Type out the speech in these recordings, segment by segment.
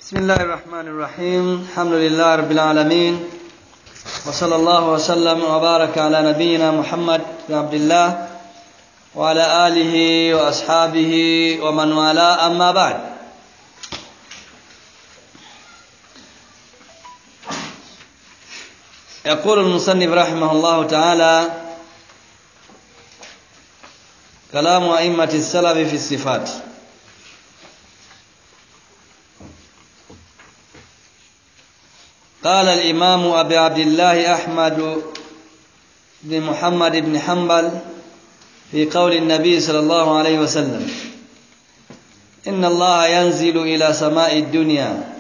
بسم الله الرحمن الرحيم الحمد لله رب العالمين وصلى الله وسلم وبارك على نبينا محمد بن عبد الله وعلى آله وأصحابه ومن والاه أما بعد. يقول المصنف رحمه الله تعالى: كلام أئمة السلف في الصفات. قال الإمام أبي عبد الله أحمد بن محمد بن حنبل في قول النبي صلى الله عليه وسلم: إن الله ينزل إلى سماء الدنيا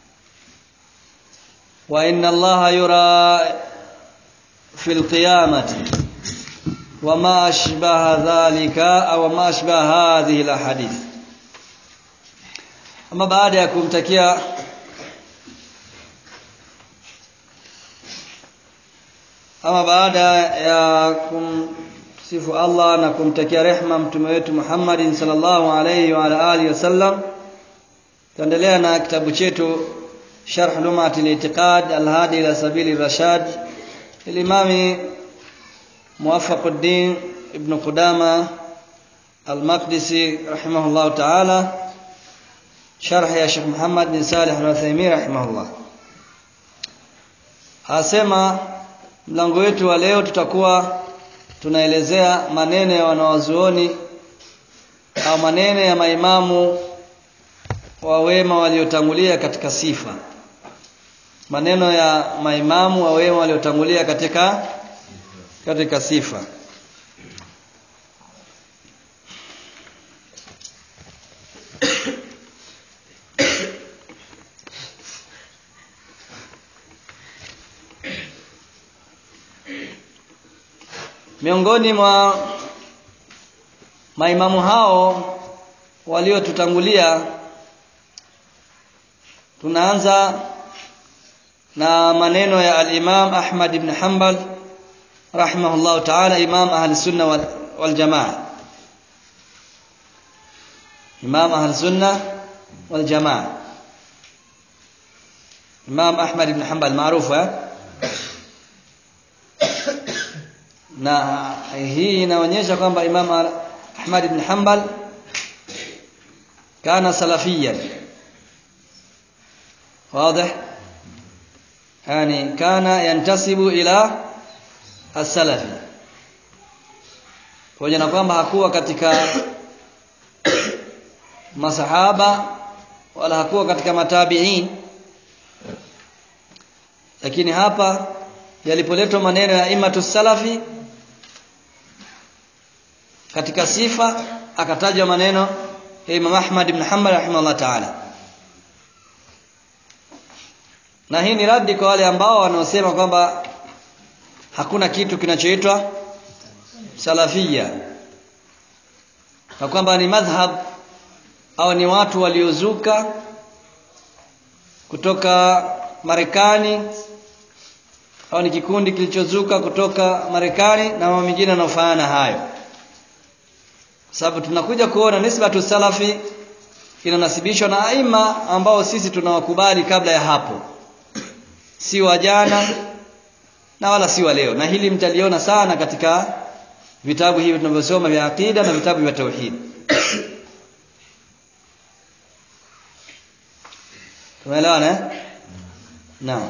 وإن الله يرى في القيامة وما أشبه ذلك أو ما أشبه هذه الأحاديث. أما بعد يكمتكيا Ama baada ya kumsifu Allah na kumtakia rehema mtume wetu Muhammadin sallallahu alayhi wa ala alihi wasallam, tuendelea na kitabu chetu Sharh Lumat al-I'tiqad al-Hadi ila Sabili Rashad al-Imam Muwaffaquddin Ibn Qudama al-Maqdisi rahimahullah ta'ala, sharh ya Sheikh Muhammad bin Salih al-Uthaymeen rahimahullah. Asema mlango wetu wa leo tutakuwa tunaelezea maneno ya wanawazuoni au maneno ya maimamu wa wema waliotangulia katika sifa. Maneno ya maimamu wa wema waliotangulia katika sifa. Miongoni mwa maimamu hao waliotutangulia, tunaanza na maneno ya al-Imam Ahmad ibn Hanbal rahimahullah ta'ala, imam ahli sunna wal jamaa. Imam ahli sunna wal jamaa, Imam Ahmad ibn Hanbal maarufu na hii inaonyesha kwamba Imam Ahmad ibn Hanbal kana salafiyan. واضح؟ يعني كان ينتسب الى السلف. Kwa hiyo kwamba hakuwa katika masahaba wala hakuwa katika matabi'in, lakini hapa yalipoletwa maneno ya imatus salafi katika sifa, akatajwa maneno ya Imam Ahmad ibn Hanbal rahimahullah ta'ala. Na hii ni radi kwa wale ambao wanaosema kwamba hakuna kitu kinachoitwa salafia, na kwamba ni madhhab au ni watu waliozuka kutoka Marekani, au ni kikundi kilichozuka kutoka Marekani na mambo mengine yanayofanana hayo. Sababu tunakuja kuona nisbatu salafi inanasibishwa na aima ambao sisi tunawakubali kabla ya hapo, si wa jana na wala si wa leo. Na hili mtaliona sana katika vitabu hivi tunavyosoma vya aqida na vitabu vya tauhid. Tumeelewana? Naam.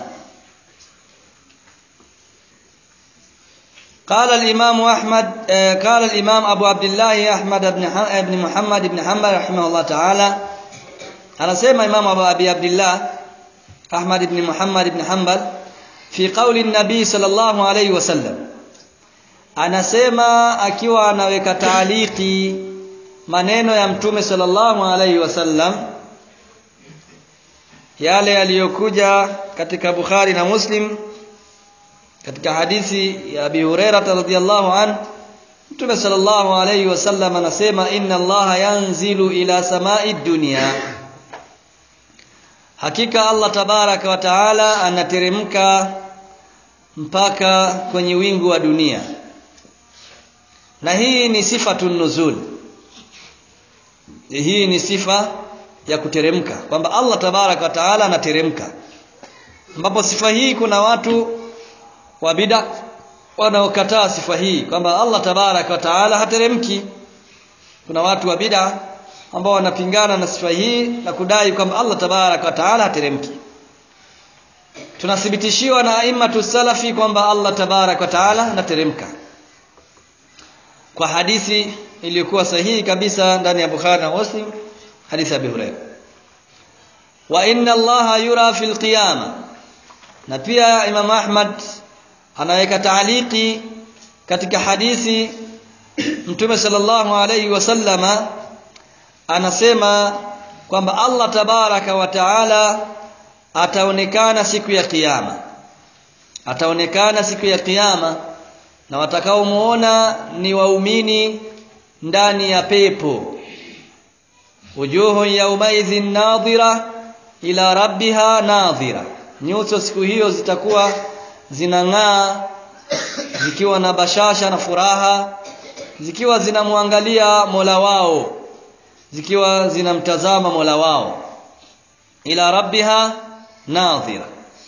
قال الإمام أبو عبد الله أحمد بن محمد بن حنبل رحمه الله تعالى. أنا سمع إمام أبي عبد الله أحمد بن محمد بن حنبل في قول النبي صلى الله عليه وسلم. أنا سمع akiwa anaweka taaliki maneno ya mtume sallallahu alayhi wasallam, yale yaliyokuja katika Bukhari na Muslim katika hadithi ya Abi Hurairah radhiyallahu anhu. Mtume sallallahu alayhi wasallam anasema: inna Allaha yanzilu ila samai dunya, hakika Allah tabaraka wa taala anateremka mpaka kwenye wingu wa dunia. Na hii ni sifatun nuzul, hii ni sifa ya kuteremka, kwamba Allah tabaraka wa taala anateremka, ambapo sifa hii kuna watu wa bid'a wanaokataa sifa hii kwamba Allah tabaraka wa taala hateremki. Kuna watu wa bid'a ambao wanapingana na sifa hii na kudai kwamba Allah tabaraka wa taala hateremki. Tunathibitishiwa na a'immatu salafi kwamba Allah tabaraka wa taala anateremka kwa hadithi iliyokuwa sahihi kabisa ndani ya Bukhari na Muslim, hadithi ya Abu Hurairah, wa inna Allaha yura fil qiyama. Na pia Imam Ahmad anaweka taaliki katika hadithi, Mtume sallallahu alayhi wasallama anasema kwamba Allah tabaraka wa taala ataonekana siku ya kiyama, ataonekana siku ya kiyama, na watakaomuona ni waumini ndani ya pepo. Wujuhu yawmaidhin nadhira ila rabbiha nadhira, nyuso siku hiyo zitakuwa zinang'aa, zikiwa na bashasha na furaha, zikiwa zinamwangalia Mola wao, zikiwa zinamtazama Mola wao. Ila rabbiha nadhira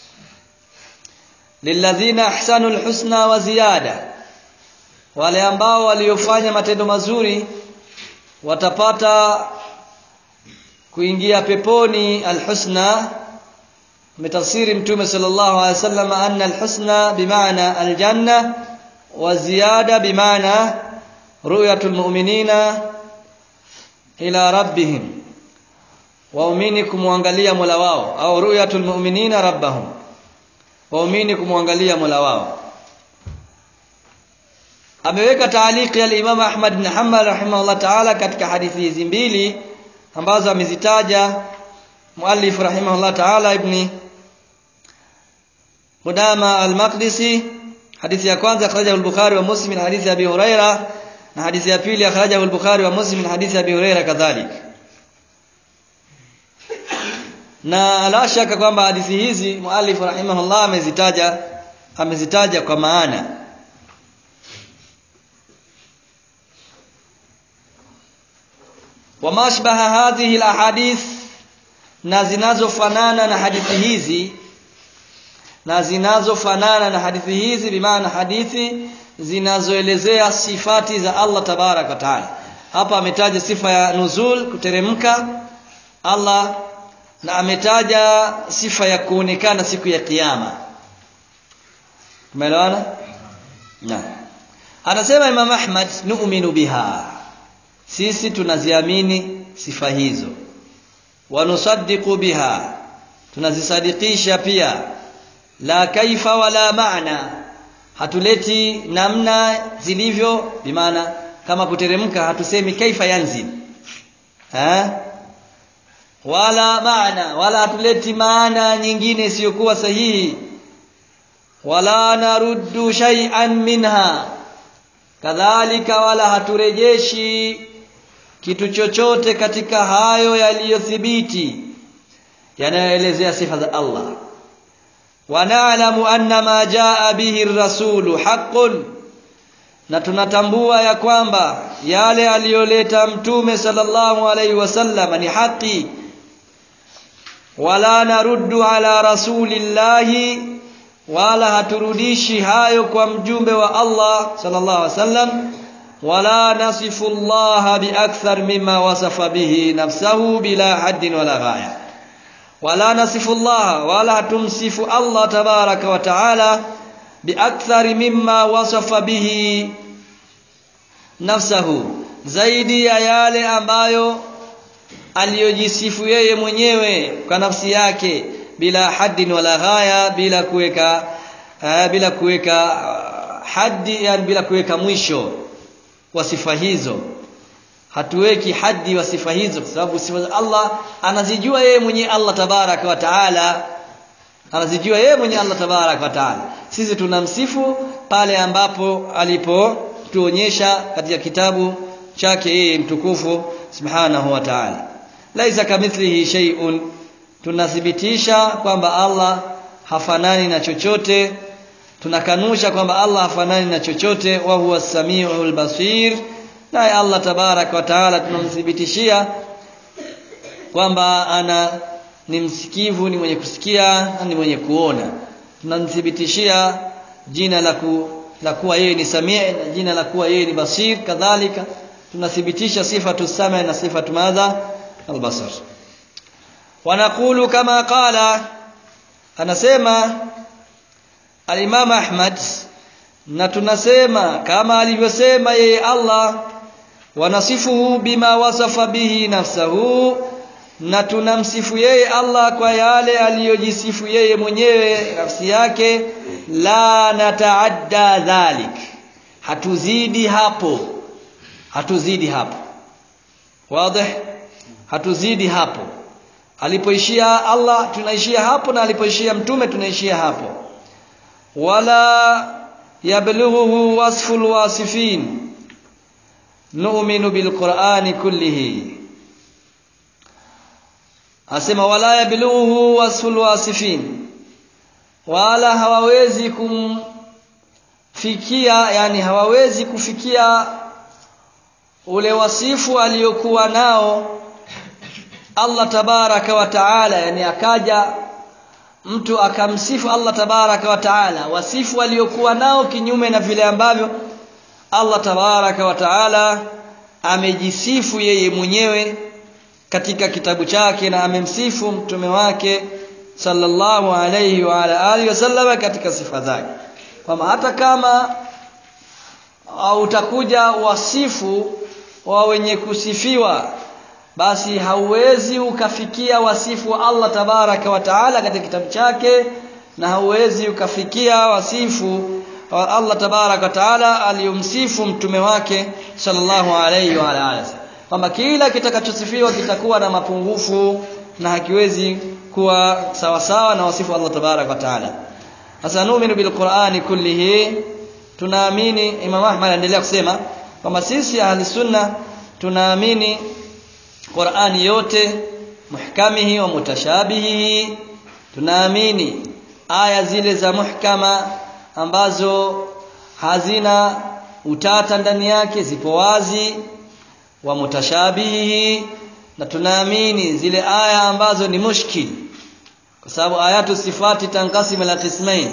lilladhina ahsanul husna wa ziyada, wale ambao waliofanya matendo mazuri watapata kuingia peponi. Alhusna, metafsiri Mtume sallallahu alaihi wasallam anna alhusna bimaana aljanna wa ziyada bimaana ru'yatul mu'minina ila rabbihim, waumini kumwangalia Mola wao, au ru'yatul mu'minina rabbahum, waumini kumwangalia Mola wao. Ameweka taaliki ya Imam Ahmad bin Hanbal rahimahullah ta'ala katika hadithi hizi mbili ambazo amezitaja muallif rahimahullah ta'ala Ibn Qudama al-Maqdisi. Hadithi ya kwanza akhrajahu al-Bukhari wa Muslim min hadithi Abi Hurairah, na hadithi ya pili akhrajahu al-Bukhari wa Muslim min hadithi Abi Hurairah kadhalika. Na la shaka kwamba hadithi hizi muallif rahimahullah amezitaja kwa maana. Wa mashbaha hadhihi alahadith, na zinazofanana na hadithi hizi, na zinazofanana na hadithi hizi bimaana hadithi zinazoelezea sifati za Allah tabaraka wa taala. Hapa ametaja sifa ya nuzul, kuteremka Allah, na ametaja sifa ya kuonekana siku ya kiyama. Umeelewana? Naam. Anasema Imam Ahmad, nu'minu biha, sisi tunaziamini sifa hizo. Wa nusaddiqu biha, tunazisadikisha pia. La kaifa wala maana, hatuleti namna zilivyo, bimaana kama kuteremka hatusemi kaifa yanzil, wala maana, wala hatuleti maana nyingine isiyokuwa sahihi. Wala naruddu shay'an minha, kadhalika wala haturejeshi kitu chochote katika hayo yaliyothibiti yanayoelezea sifa za Allah. Wa na'lamu anna ma jaa bihi ar-rasulu haqqun, na tunatambua ya kwamba yale aliyoleta Mtume sallallahu alaihi wasallam ni haki. Wala naruddu ala rasulillahi, wala haturudishi hayo kwa mjumbe wa Allah sallallahu alaihi wasallam. Wala nasifu Allah biakthar mimma wasafa bihi nafsahu bila haddin wala ghaya, wala nasifu Allah, wala hatumsifu Allah tabaraka wa taala biakthar mimma wasafa bihi nafsahu, zaidi ya yale ambayo aliyojisifu yeye mwenyewe kwa nafsi yake, bila haddin wala ghaya, bila kuweka haddi, yani bila kuweka mwisho wa sifa hizo. Hatuweki haddi wa sifa hizo, kwa sababu sifa za Allah anazijua yeye mwenyewe Allah tabaraka wa taala, anazijua yeye mwenyewe Allah tabaraka wa taala. Sisi tunamsifu pale ambapo alipotuonyesha katika kitabu chake yeye mtukufu subhanahu wa ta'ala. Laisa kamithlihi shay'un, tunathibitisha kwamba Allah hafanani na chochote, tunakanusha kwamba Allah hafanani na chochote. Wa huwa as-sami'ul basir, naye Allah tabarak wa taala tunamthibitishia kwamba ni msikivu, ni mwenye kusikia, ni mwenye kuona. Tunamthibitishia jina la kuwa yeye ni Sami' na jina la kuwa yeye ni Basir. Kadhalika tunathibitisha sifatu Sami' na sifatu madha al-Basar. Wanaqulu kama qala, anasema al-Imam Ahmad, na tunasema kama alivyosema yeye Allah, wanasifuhu bima wasafa bihi nafsuhu, na tunamsifu yeye Allah kwa yale aliyojisifu yeye mwenyewe nafsi yake. La nataadda dhalik, hatuzidi hapo wazi, hatuzidi hapo. Alipoishia Allah tunaishia hapo, na alipoishia mtume tunaishia hapo. Wala yablughu wasful wasifin nu'minu bilqur'ani kullihi. Asema wala yablughu wasful wasifin, wala hawawezi kumfikia, yani hawawezi kufikia ule wasifu aliyokuwa nao Allah tabaraka wa taala. Yani akaja mtu akamsifu Allah tabaraka wa taala wasifu aliyokuwa nao kinyume na vile ambavyo Allah tabaraka wa taala amejisifu yeye mwenyewe katika kitabu chake, na amemsifu mtume wake sallallahu alayhi wa ala alihi wasallam katika sifa zake. Kwamba hata kama utakuja wasifu wa wenye kusifiwa, basi hauwezi ukafikia wasifu wa Allah tabaraka wa taala katika kitabu chake, na hauwezi ukafikia wasifu wa Allah tabaraka wa taala aliyomsifu mtume wake sallallahu alayhi wa ala alihi. Kwamba kila kitakachosifiwa kitakuwa na mapungufu na hakiwezi kuwa sawa sawa na wasifu Allah tabaraka wa taala. Sasa nu'minu bilqur'ani kullihi, tunaamini. Imam Ahmad anaendelea kusema kwamba sisi ahli sunna tunaamini Qur'ani yote, muhkamihi wa mutashabihi. Tunaamini aya zile za muhkama ambazo hazina utata ndani yake zipo wazi, wa mutashabihi, na tunaamini zile aya ambazo ni mushkil, kwa sababu ayatu sifati tanqasimu ila qismain,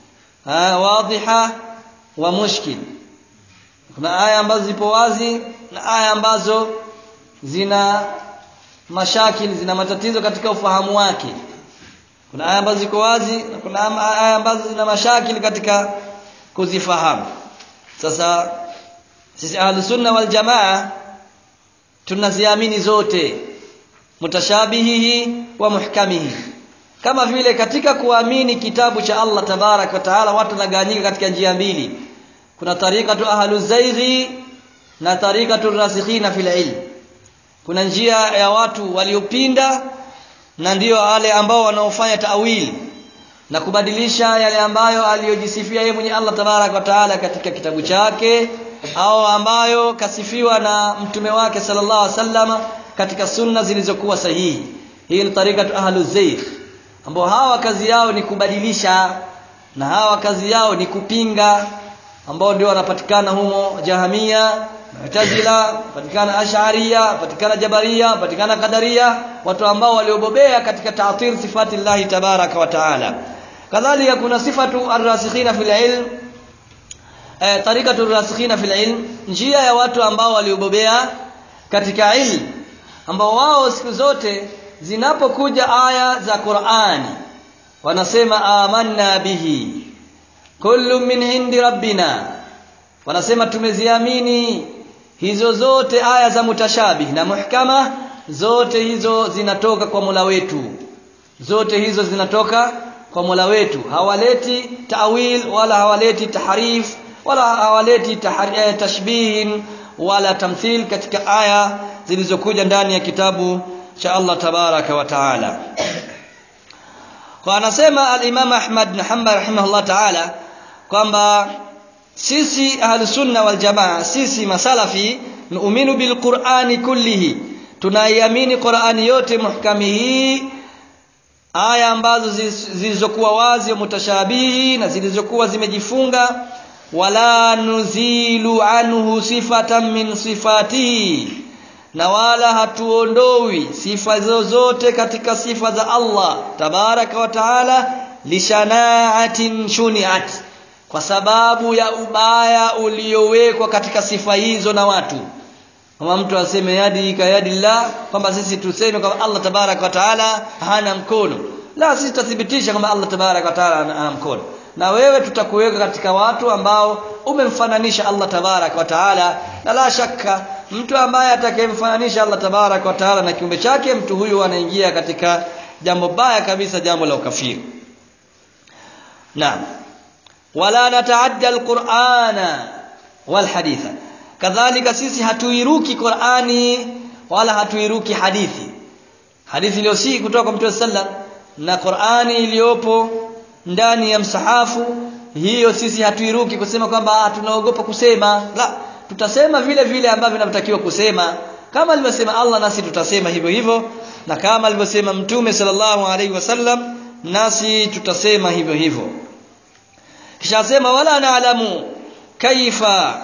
wadhiha wa mushkil. Kuna aya ambazo zipo wazi na aya ambazo zina mashakil, zina matatizo katika ufahamu wake. Kuna aya ambazo ziko wazi na kuna aya ambazo zina mashakil katika kuzifahamu. Sasa sisi ahlus sunna wal jamaa tunaziamini zote, mutashabihihi wa muhkamihi. Kama vile katika kuamini kitabu cha Allah tabarak wa taala watu wanagawanyika katika njia mbili. Kuna tariqatu ahluz zaighi na tariqatu rasikhina fil ilm. Kuna njia ya watu waliopinda, na ndio wale ambao wanaofanya ta'wil na kubadilisha yale ambayo aliyojisifia yeye mwenye Allah tabarak wa taala katika kitabu chake, au ambayo kasifiwa na mtume wake sallallahu alaihi wasallam katika sunna zilizokuwa sahihi. Hii ni tariqatu ahluz zaigh, ambao hawa kazi yao ni kubadilisha na hawa kazi yao ni kupinga, ambao ndio wanapatikana humo Jahamia, Mu'tazila, patikana Ash'ariyya, patikana Jabariyya, patikana Qadariyya, watu ambao waliobobea katika ta'til sifati Allah tabaraka wa taala. Kadhalika kuna sifatu ar-rasikhina fil ilm, tariqatu ar-rasikhina fil ilm, njia ya watu ambao waliobobea katika ilmu, ambao wao siku zote zinapokuja aya za Qur'ani wanasema amanna bihi kullu min indi rabbina, wanasema tumeziamini hizo zote aya za mutashabih na muhkama, zote hizo zinatoka kwa Mola wetu, zote hizo zinatoka kwa Mola wetu. Hawaleti ta'wil wala hawaleti tahrif wala hawaleti tashbih wala tamthil katika aya zilizokuja ndani ya kitabu cha Allah tabaraka wa taala. Kwa anasema al-Imam Ahmad bin Hanbal rahimahullah taala kwamba sisi ahlus sunna wal jamaa, sisi masalafi, nu'minu bil Qur'ani kullihi, tunaiamini Qur'ani yote, muhkamihi, aya ambazo zilizokuwa wazi, mutashabihi, na zilizokuwa zimejifunga. Wala nuzilu anhu sifatan min sifatihi, na wala hatuondoi sifa zozote katika sifa za Allah tabaraka wa taala lishanaatin shuniat, kwa sababu ya ubaya uliowekwa katika sifa hizo na watu. Kama mtu aseme yadi kayadillah, kwamba sisi tuseme kwamba Allah tabaraka wa taala hana mkono. La, sisi tutathibitisha kwamba Allah tabaraka wa taala hana mkono, na wewe tutakuweka katika watu ambao umemfananisha Allah tabaraka wa taala. Na la shaka mtu ambaye atakayemfananisha Allah tabaraka wa taala na kiumbe chake, mtu huyu anaingia katika jambo baya kabisa, jambo la ukafiri. Naam, wala nataadda alqur'ana wal haditha, kadhalika sisi hatuiruki Qur'ani wala hatuiruki hadithi. Hadithi iliyosi kutoka kwa Mtume sallam na Qur'ani iliyopo ndani ya msahafu, hiyo sisi hatuiruki kusema kwamba tunaogopa kusema. La, tutasema vile vile ambavyo vinatakiwa kusema, kama alivyosema Allah nasi tutasema hivyo hivyo, na kama alivyosema Mtume sallallahu alaihi wasallam nasi tutasema hivyo hivyo. Kisha sema wala na'lamu kaifa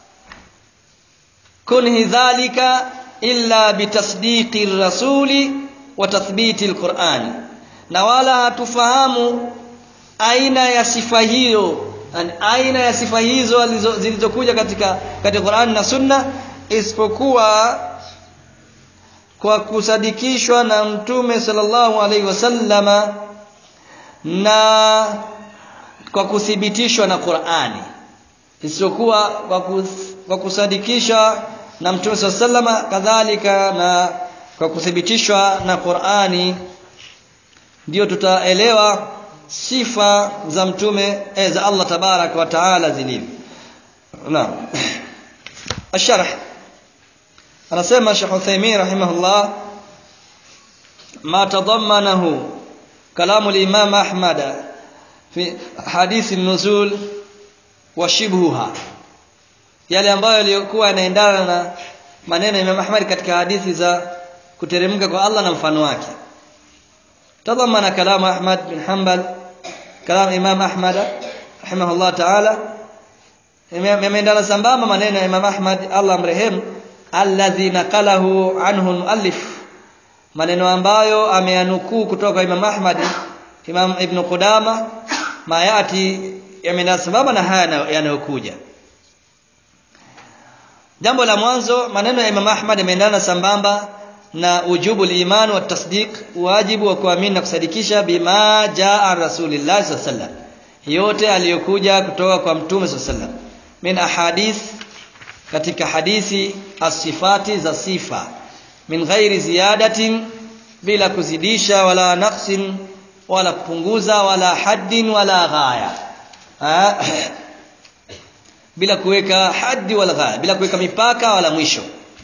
kunhi dhalika illa bitasdiqi rasuli wa tathbiti alquran, na wala hatufahamu aina ya sifa hiyo, aina ya sifa hizo zilizokuja katika Qur'an na Sunna, isipokuwa kwa kusadikishwa na Mtume sallallahu alaihi wasallama na kwa kuthibitishwa na Qur'ani, isipokuwa kwa kusadikisha na Mtume sallallahu alaihi wasallama, kadhalika na kwa kuthibitishwa na Qur'ani, ndio tutaelewa sifa za Mtume za Allah tabaraka wa taala zilivyo. Naam. Asharh, anasema Sheikh Uthaymeen rahimahullah, ma tadammanahu kalamu al-Imam Ahmad fi hadith an-nuzul wa shibhuha, yale ambayo yalikuwa yanaendana na maneno ya Imam Ahmad katika hadithi za kuteremka kwa Allah na mfano wake. Tadhammana kalamu Ahmad bin Hanbal, kalamu Imam Ahmad rahimahullah ta'ala, yameendana sambamba maneno ya Imam Ahmad Allah amrehemu, alladhi naqalahu anhu al-muallif, maneno ambayo ameyanukuu kutoka kwa Imam Ahmad Imam Ibn Qudama, mayati yamenasababa na haya yanayokuja. Jambo la mwanzo, maneno ya Imam Ahmad yameendana sambamba na ujubu al-iman wa tasdiq, wajibu wa kuamini na kusadikisha bima jaa Rasulullah sallallahu alaihi wasallam, yote aliyokuja kutoka kwa Mtume sallallahu alaihi wasallam, min ahadith, katika hadithi, as-sifati za sifa, min ghairi ziyadatin, bila kuzidisha, wala naqsin, wala kupunguza, wala haddin wala ghaya, bila kuweka haddi wala ghaya, bila kuweka mipaka wala mwisho.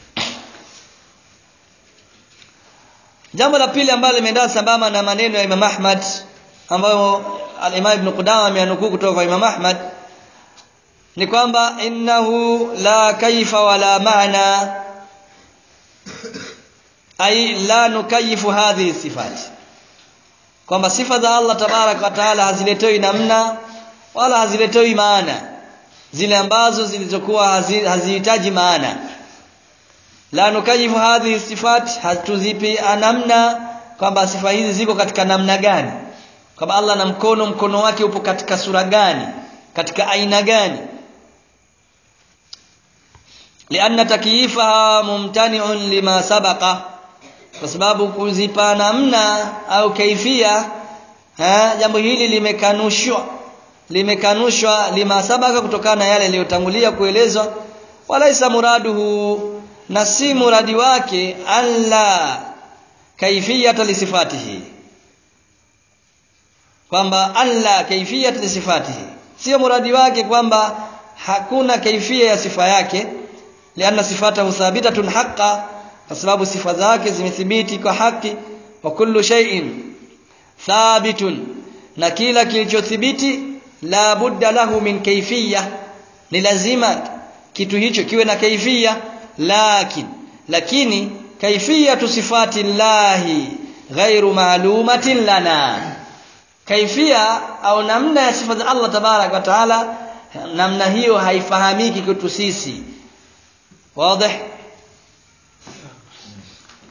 Jambo la pili ambalo limeendana sambamba na maneno ya Imam Ahmad ambayo al-Imam Ibn Qudama ameanukuu kutoka kwa Imam Ahmad ni kwamba innahu la kaifa wala maana, ay la nukayifu hadhihi sifat, kwamba sifa za Allah tabarak wa taala haziletoi namna wala haziletoi maana, zile ambazo zilizokuwa hazihitaji maana. La nukayifu hadhihi sifat, hatuzipi namna kwamba sifa hizi ziko katika namna gani, kwamba Allah na mkono wake upo katika sura gani, katika aina gani. Lianna takyifaha mumtani'un lima sabaqa, kwa sababu kuzipa namna au kaifia, jambo hili limekanushwa lima sabaka, kutokana na yale yaliyotangulia kuelezwa. Walaisa muraduhu, na si muradi wake, alla kaifiyata lisifatihi, kwamba alla kaifiyata lisifatihi, sio muradi wake kwamba hakuna kaifia ya sifa yake. Lianna sifatahu thabitatun haqqa, kwa sababu sifa zake zimethibiti kwa haki. Wa kullu shay'in thabitun, na kila kilichothibiti, la budda lahu min kaifiyya, ni lazima kitu hicho kiwe na kaifia. Lakini kaifiyatu sifati llahi ghairu ma'lumatin lana, kaifia au namna ya sifa za Allah tabarak wa taala, namna hiyo haifahamiki kwetu sisi. Wazi?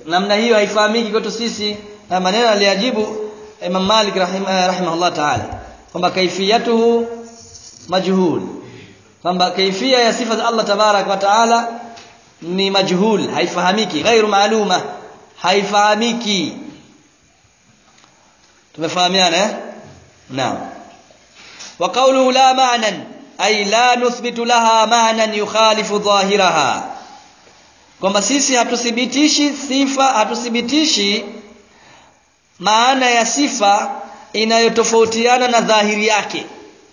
namna hiyo haifahamiki kwetu sisi. Na maneno aliyajibu Imam Malik rahimahullah ta'ala kwamba kaifiyatuhu majhul, kwamba kaifia ya sifa za Allah tabarak wa taala ni majhul, haifahamiki, ghairu maaluma, haifahamiki. Tumefahamiana eh? Naam. Wa qawluhu la ma'nan ay la nuthbitu laha ma'nan yukhalifu dhahiraha, kwamba sisi hatuthibitishi sifa, hatuthibitishi maana ya sifa inayotofautiana na dhahiri yake.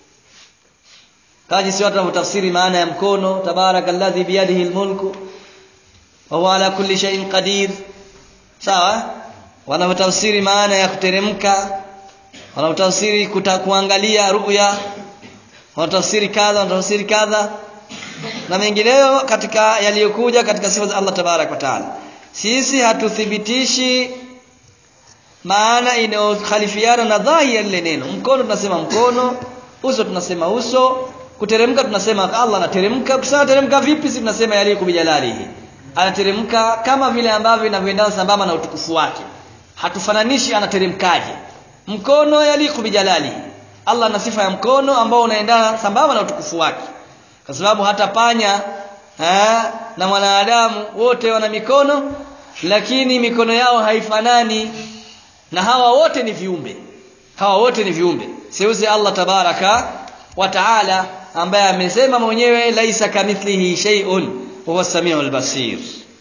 Kaji si watu wanatafsiri maana ya mkono, tabarakalladhi biyadihi almulku wa huwa ala kulli shay'in qadir, sawa. Wanatafsiri maana ya kuteremka, wanatafsiri kuangalia ru'ya, wanatafsiri kadha, wanatafsiri kadha na mengineyo katika yaliyokuja katika sifa za Allah tabarak wa taala. Sisi hatuthibitishi maana inayokhalifiana na dhahiri ya lile neno. Mkono tunasema mkono, uso tunasema uso, kuteremka tunasema Allah anateremka. Kusema teremka vipi? Sisi tunasema yaliku bijalalihi, anateremka kama vile ambavyo inavyoendana sambamba na utukufu wake. Hatufananishi anateremkaje. Mkono yaliku bijalalihi, Allah ana sifa ya mkono ambao unaendana sambamba na utukufu wake, kwa sababu hata panya na mwanadamu wote wana mikono, lakini mikono yao haifanani. Na hawa wote ni viumbe, hawa wote ni viumbe. Seuzi Allah tabaraka wa taala ambaye amesema mwenyewe laisa kamithlihi shay'un wa huwa as-sami'ul basir.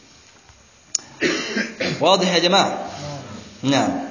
Wazi ya jamaa? Naam.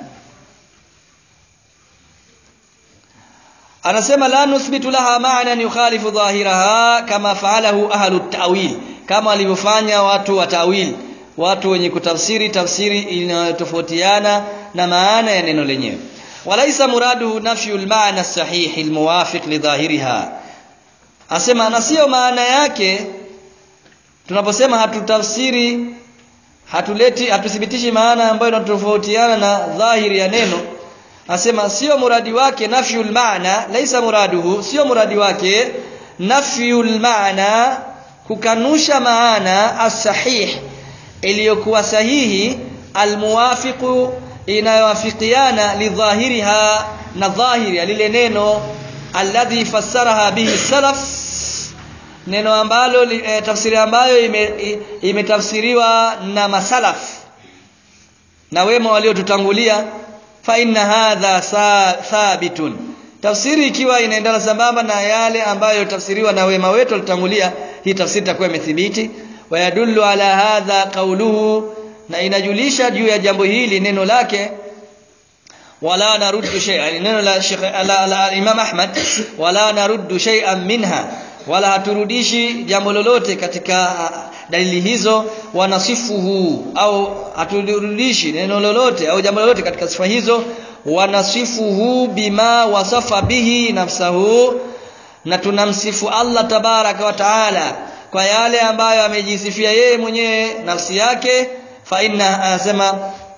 Anasema la nuthbitu laha ma'nan yukhalifu dhahiraha kama fa'alahu ahlut ta'wil, kama walivyofanya watu wa ta'wil, watu wenye kutafsiri tafsiri inayotofautiana na maana ya neno lenyewe. Walaisa muraduhu nafyul ma'na as-sahih al-muwafiq li dhahiriha, asema na sio maana yake tunaposema hatutafsiri, hatuthibitishi maana ambayo inatofautiana na dhahiri ya neno. Asema sio muradi wake nafyul ma'na, laisa muraduhu, sio muradi wake nafyul ma'na, kukanusha maana as-sahih iliyokuwa sahihi, almuwafiqu inayowafikiana lidhahiriha, na dhahiri ya lile neno, alladhi fassaraha bihi salaf, neno ambalo tafsiri ambayo imetafsiriwa na masalaf na wema waliotutangulia. Fa inna hadha thabitun, tafsiri ikiwa inaendana sambamba na yale ambayo tafsiriwa na wema wetu walitangulia, hii tafsiri itakuwa imethibiti. Wayadullu ala hadha qawluhu, na inajulisha juu ya jambo hili neno lake wala naruddu shay'an, neno la Sheikh Imam Ahmad, wala naruddu shay'an minha, wala haturudishi jambo lolote katika dalili hizo, wanasifuhu, au haturudishi neno lolote au jambo lolote katika sifa hizo, wanasifuhu bima wasafa bihi nafsahu, na tunamsifu Allah tabaraka wa taala kwa yale ambayo amejisifia yeye mwenyewe nafsi yake. Fa inna asema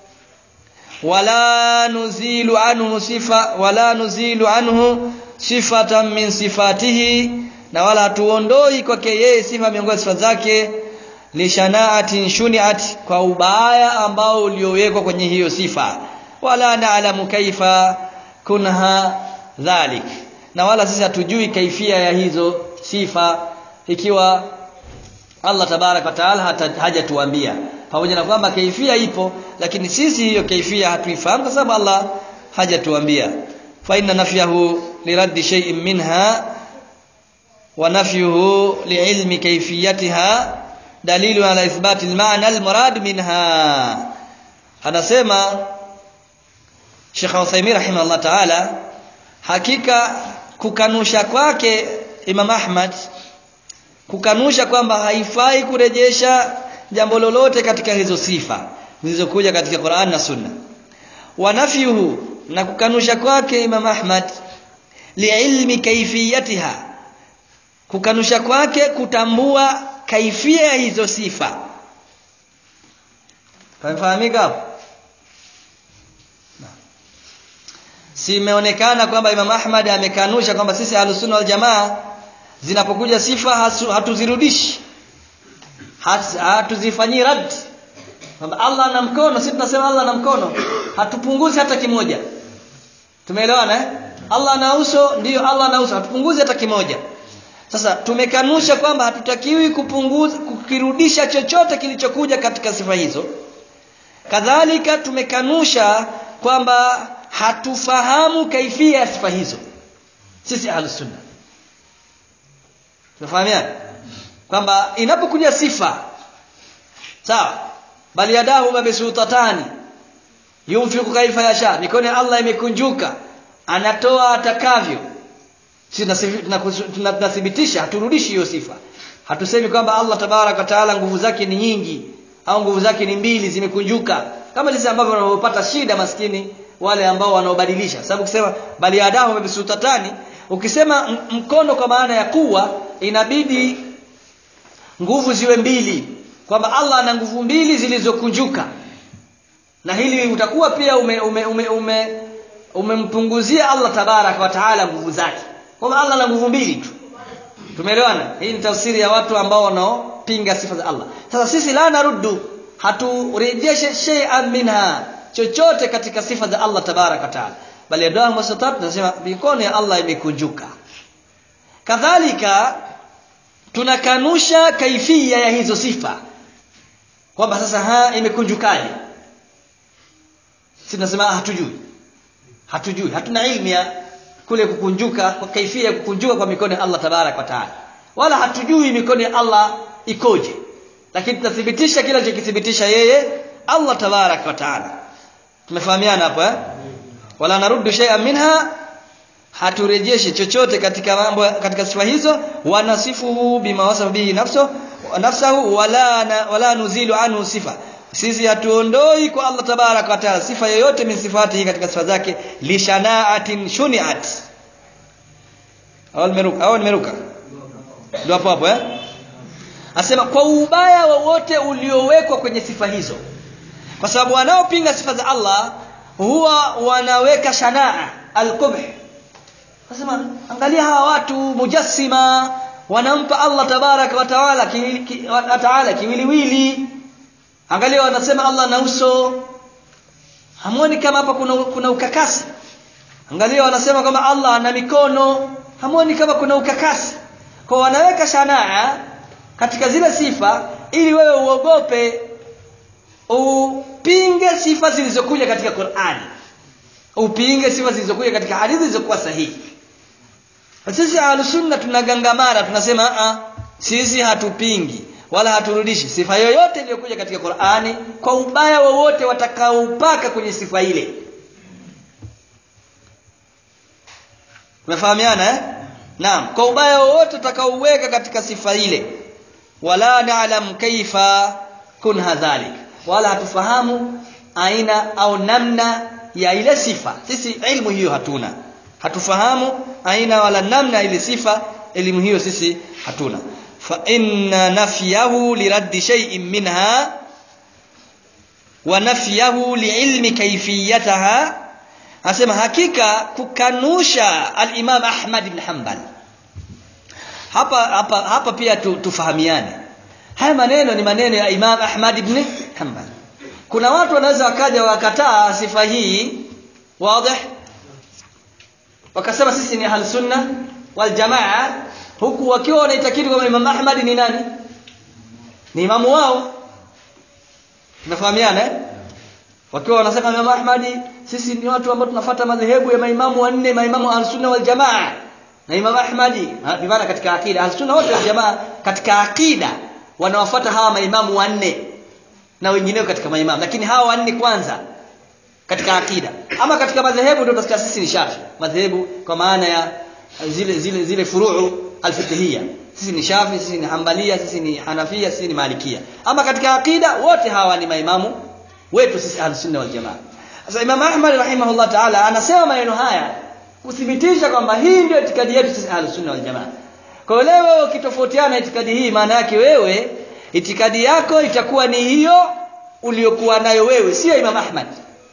wala nuzilu anhu sifatan min sifatihi, na wala tuondoi kwake yeye sifa miongoni sifa zake, li shana'atin shuni'at, kwa ubaya ambao uliowekwa kwenye hiyo sifa. Wala na'lamu kaifa kunha dhalik, na wala sisi hatujui kaifia ya hizo sifa, ikiwa Allah tabarak wa taala hajatuambia. Pamoja na kwamba kaifia ipo, lakini sisi hiyo kaifia hatuifahamu kwa sababu Allah hajatuambia. Fa inna nafyahu liraddi shay'in minha wa nafyuhu li'ilmi kayfiyatiha dalilu ala ithbati al-ma'na al-murad minha. Anasema Sheikh Uthaymeen rahimahullah ta'ala, hakika kukanusha kwake Imam Ahmad, kukanusha kwamba haifai kurejesha jambo lolote katika hizo sifa zilizokuja katika Qur'an na Sunna. Wa nafyuhu, na kukanusha kwake Imam Ahmad liilmi kaifiyatiha, kukanusha kwake kutambua kaifia ya hizo sifa. Fahamika? Si imeonekana kwamba Imam Ahmad amekanusha kwamba sisi Ahlus Sunna wal Jamaa zinapokuja sifa hatuzirudishi, hatuzifanyii rad. kwamba Allah ana mkono, sisi tunasema Allah ana mkono, hatupunguzi hata kimoja. Tumeelewana eh? Allah ana uso, ndio Allah ana uso, hatupunguzi hata kimoja. Sasa tumekanusha kwamba hatutakiwi kupunguza, kukirudisha chochote kilichokuja katika sifa hizo. Kadhalika tumekanusha kwamba hatufahamu kaifia ya sifa hizo. Sisi Ahlus Sunna tunafahamiana kwamba inapokuja sifa, sawa, bali yadahu mabsutatani yunfiqu kaifa yasha, mikono ya Allah imekunjuka, anatoa atakavyo. Sisi tunathibitisha, haturudishi hiyo sifa. Hatusemi kwamba Allah tabarak wa taala nguvu zake ni nyingi au nguvu zake ni mbili zimekunjuka, kama jinsi ambavyo wanapata shida maskini wale ambao wanaobadilisha. Sababu kusema bali yadahu mabsutatani, ukisema mkono kwa maana ya kuwa, inabidi nguvu ziwe mbili, kwamba Allah ana nguvu mbili zilizokunjuka, na hili utakuwa pia umempunguzia Allah tabarak wa taala nguvu zake, kwamba Allah ana nguvu mbili tu. Tumeelewana? Hii ni tafsiri ya watu ambao wanaopinga sifa za Allah. Sasa sisi la naruddu, haturejeshe shay'an minha, chochote katika sifa za Allah tabarak wa taala, bali yadahu mabsutat, tunasema mikono ya Allah imekunjuka. Kadhalika tunakanusha kaifia ya hizo sifa, kwamba sasa imekunjukaje. Sisi tunasema hatujui, hatuna ilmu ya kule kukunjuka, kwa kaifia ya kukunjuka kwa mikono ya Allah tabarak wa taala, wala hatujui mikono ya Allah ikoje, lakini tunathibitisha kila alichokithibitisha yeye Allah tabarak wa taala. Tumefahamiana hapo eh? Wala naruddu shay'an minha, haturejeshi chochote katika mambo katika sifa hizo. Wa nasifuhu bima wasafa bihi nafsuhu wala nuzilu anhu sifa, sisi hatuondoi kwa Allah tabarak wa taala sifa yoyote min sifati katika sifa zake, li shana'atin shuni'at. Au nimeruka ndio hapo eh? Asema kwa ubaya wowote uliowekwa kwenye sifa hizo, kwa sababu wanaopinga sifa za Allah huwa wanaweka shanaa al-qubh. Nasema angalia hawa watu mujassima, wanampa Allah tabarak wa taala kiwiliwili. Angalia wanasema Allah na uso, hamuoni kama hapa kuna ukakasi? Angalia wanasema kama Allah ana mikono, hamuoni kama kuna ukakasi? Kwa wanaweka shanaa katika zile sifa ili wewe uogope upinge sifa zilizokuja katika Qur'ani, upinge sifa zilizokuja katika hadithi zilizokuwa sahihi. Sisi Ahlus Sunna tunagangamana, tunasema sisi hatupingi wala haturudishi sifa yoyote iliyokuja katika Qur'ani kwa ubaya wowote watakaopaka kwenye sifa ile. Tunafahamiana eh? Naam, kwa ubaya wowote utakaouweka katika sifa ile. Wala na'lam kaifa kunha dhalik, wala hatufahamu aina au namna ya ile sifa. Sisi ilmu hiyo hatuna, hatufahamu aina wala namna ile sifa, elimu hiyo sisi hatuna. Fa inna nafyahu liraddi shay'in minha wa nafyahu liilmi kayfiyataha, asema hakika kukanusha al-Imam Ahmad ibn Hanbal. Hapa pia tufahamiane, haya maneno ni maneno ya Imam Ahmad ibn Hanbal. Kuna watu wanaweza wakaja wakataa sifa hii wazi, wakasema sisi ni Ahlus Sunna wal Jamaa, huku wakiwa wanaitakidi kwamba Imam Ahmad ni nani? Ni imamu wao. Tunafahamiana eh? Wakiwa wanasema Imam Ahmad, sisi ni watu ambao tunafuata madhehebu ya maimamu wanne, maimamu Ahlus Sunna wal Jamaa. Na Imam Ahmad bi maana katika akida Ahlus Sunna wote wal Jamaa, katika akida wanawafuata hawa maimamu wanne na wengineo katika maimamu, lakini hawa wanne kwanza katika akida. Ama katika madhehebu ndio tutasikia sisi ni Shafi, madhehebu kwa maana ya zile furuu al-fiqhiyya, sisi ni Shafi, sisi ni Hanbalia, sisi ni Hanafia, sisi ni Malikia. Ama katika akida wote hawa ni maimamu wetu sisi Ahlus Sunna wal Jamaa. Sasa Imam Ahmad rahimahullah ta'ala anasema maneno haya kuthibitisha kwamba hii ndio itikadi yetu sisi Ahlus Sunna wal Jamaa. Kwa hiyo wewe ukitofautiana itikadi hii, maana yake wewe itikadi yako itakuwa ni hiyo uliyokuwa nayo wewe, sio Imam Ahmad.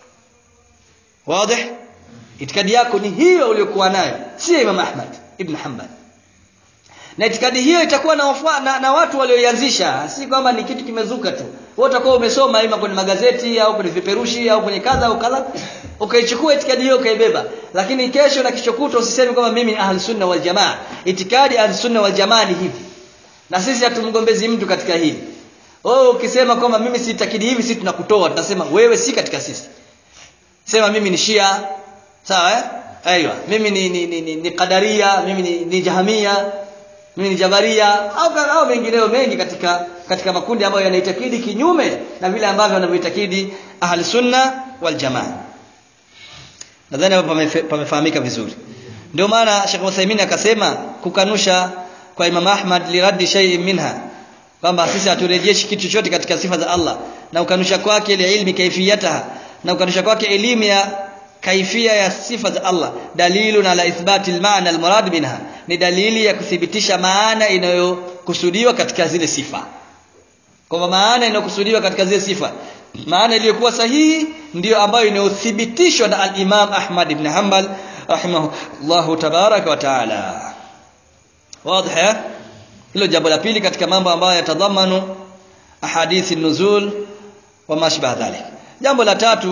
Wazi? Itikadi yako ni hiyo uliyokuwa nayo, sio Imam Ahmad ibn Hanbal. na itikadi hiyo itakuwa na watu walioianzisha, si kwamba ni kitu kimezuka tu. Wewe utakuwa umesoma ima kwenye magazeti au kwenye viperushi au kwenye kadha au kadha, ukaichukua itikadi hiyo ukaibeba, lakini kesho na kesho kutwa usiseme kwamba mimi ni ahlus sunna wal jamaa. Itikadi ahlus sunna wal jamaa ni hivi, na sisi hatumgombezi mtu katika hili. Ukisema kwamba mimi si itikadi hivi, sisi tunakutoa, tunasema wewe si katika sisi. Sema mimi ni Shia, sawa Aiywa, mimi ni Qadaria, mimi ni Jahamia, mimi ni Jabaria au mengineo mengi katika makundi ambayo yanaitakidi kinyume na vile ambavyo wanavyoitakidi ahli sunna wal jamaa. Nadhani hapo pamefahamika vizuri. Ndio maana Sheikh Uthaymeen akasema kukanusha kwa Imam Ahmad liraddi shay'in minha, kwamba sisi haturejeshi kitu chochote katika sifa za Allah, na ukanusha kwake ile ilmi kaifiyataha, na ukanusha kwake elimu ya kaifia ya sifa za Allah, dalilun ala ithbati almaana almurad minha, ni dalili ya kuthibitisha maana inayokusudiwa katika zile sifa. Kwa maana inayokusudiwa katika zile sifa, maana iliyokuwa sahihi ndiyo ambayo inayothibitishwa na al-Imam Ahmad ibn Hanbal rahimahullahu tabaraka wa taala. Wazi? Hilo jambo la pili katika mambo ambayo yatadhamanu ahadithi nuzul wa mashbah dhalik. Jambo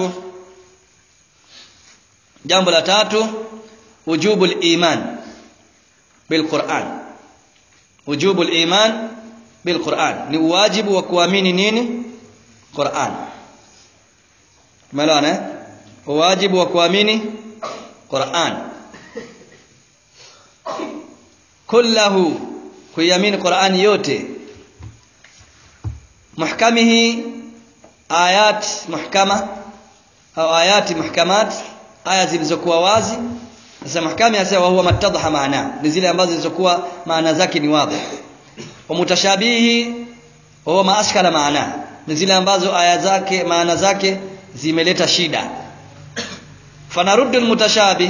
la tatu wujubul iman bil Qur'an. Wujubul iman bil Qur'an ni wajibu wa kuamini nini? Qur'an. Maana wajibu wa kuamini Qur'an kullahu, kuamini Qur'an yote, muhkamihi, ayat muhkama au ayati muhkamat, aya zilizokuwa wazi. Sasa muhkami hasa huwa matadha maana, ni zile ambazo zilizokuwa maana zake ni wazi. Wa mutashabihi huwa maashkala maana, ni zile ambazo aya zake maana zake zimeleta shida. Fanaruddu almutashabih,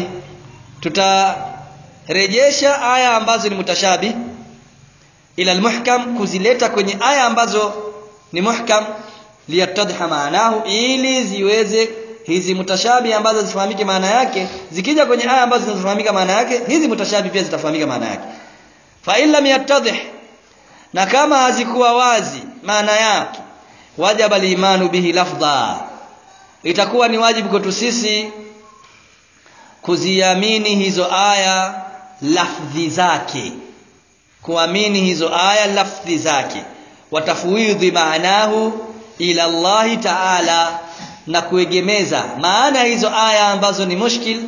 tutarejesha aya ambazo ni mutashabih ila almuhkam, kuzileta kwenye aya ambazo ni muhkam, liyatadha maanahu, ili ziweze hizi mutashabi ambazo zifahamike maana yake, zikija kwenye aya ambazo zinazofahamika maana yake, hizi mutashabi pia zitafahamika maana yake. Fa illa yattadhih, na kama hazikuwa wazi maana yake, wajaba al-imanu bihi lafdha, itakuwa ni wajibu kwetu sisi kuziamini hizo aya lafdhi zake, kuamini hizo aya lafdhi zake, watafwidhi maanahu ila Allah ta'ala, na kuegemeza maana hizo aya ambazo ni mushkil,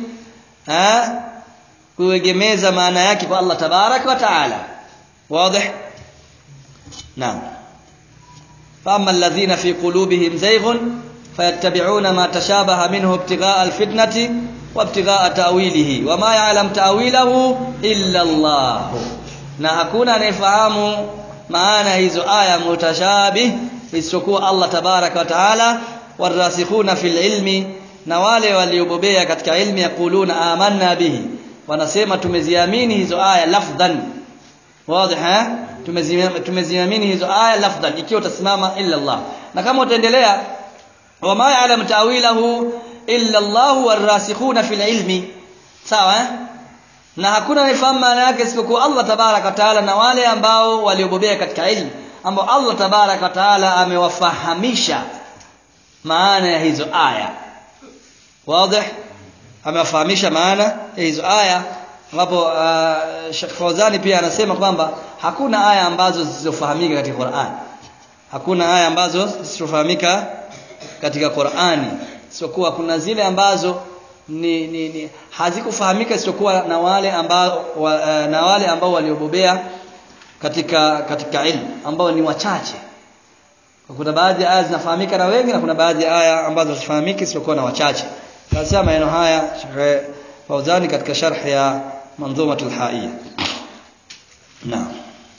kuegemeza maana yake kwa Allah tabarak wa taala. Wazi? Naam. Fama alladhina fi qulubihim zayghun fayattabi'una ma tashabaha minhu ibtigha'a alfitnati wa ibtigha'a ta'wilihi wa ma ya'lam ta'wilahu illa Allah, na hakuna anayefahamu maana hizo aya mutashabih isipokuwa Allah tabarak wa taala. Warasikhuna fil ilmi, na wale waliobobea katika ilmi, yaquluna amanna bihi, wanasema tumeziamini hizo aya lafdhan. Wazi? Tumeziamini hizo aya lafdhan, ikiwa utasimama illa Allah. Na kama utaendelea, wama ya'lam ta'wilahu illa Allah warasikhuna fil ilmi, sawa na hakuna anayefahamu maana yake isipokuwa Allah tabaraka wa taala, na wale ambao waliobobea katika ilmu, ambao Allah tabaraka wa taala amewafahamisha maana ya hizo aya. Wazi? Amewafahamisha maana ya hizo aya, ambapo Sheikh Fawzani pia anasema kwamba hakuna aya ambazo zisizofahamika katika Qur'an. Hakuna aya ambazo zisizofahamika katika Qur'ani, isipokuwa kuna zile ambazo ni hazikufahamika isipokuwa na wale ambao waliobobea katika ilmu, ambao ni wachache. Kuna baadhi ya aya zinafahamika na wengi, na kuna baadhi ya aya ambazo hazifahamiki isipokuwa na wachache. Nasema maneno haya Sheikh Fawzani katika sharh ya Manzumatul Haiyya. Naam.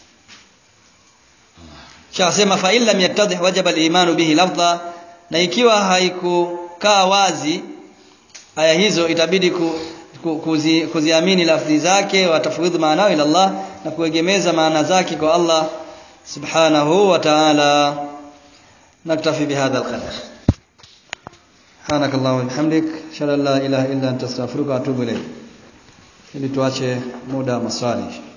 Shasema fa illa yattadhih wajaba al-imanu bihi lafdha, na ikiwa haikukaa wazi aya hizo, itabidi kuziamini lafzi zake, wa tafwidh maana ila Allah, na kuegemeza maana zake kwa Allah subhanahu wa ta'ala. نكتفي بهذا القدر. سبحانك اللهم وبحمدك اشهد ان لا اله الا انت استغفرك واتوب اليك. Ili tuache muda maswali.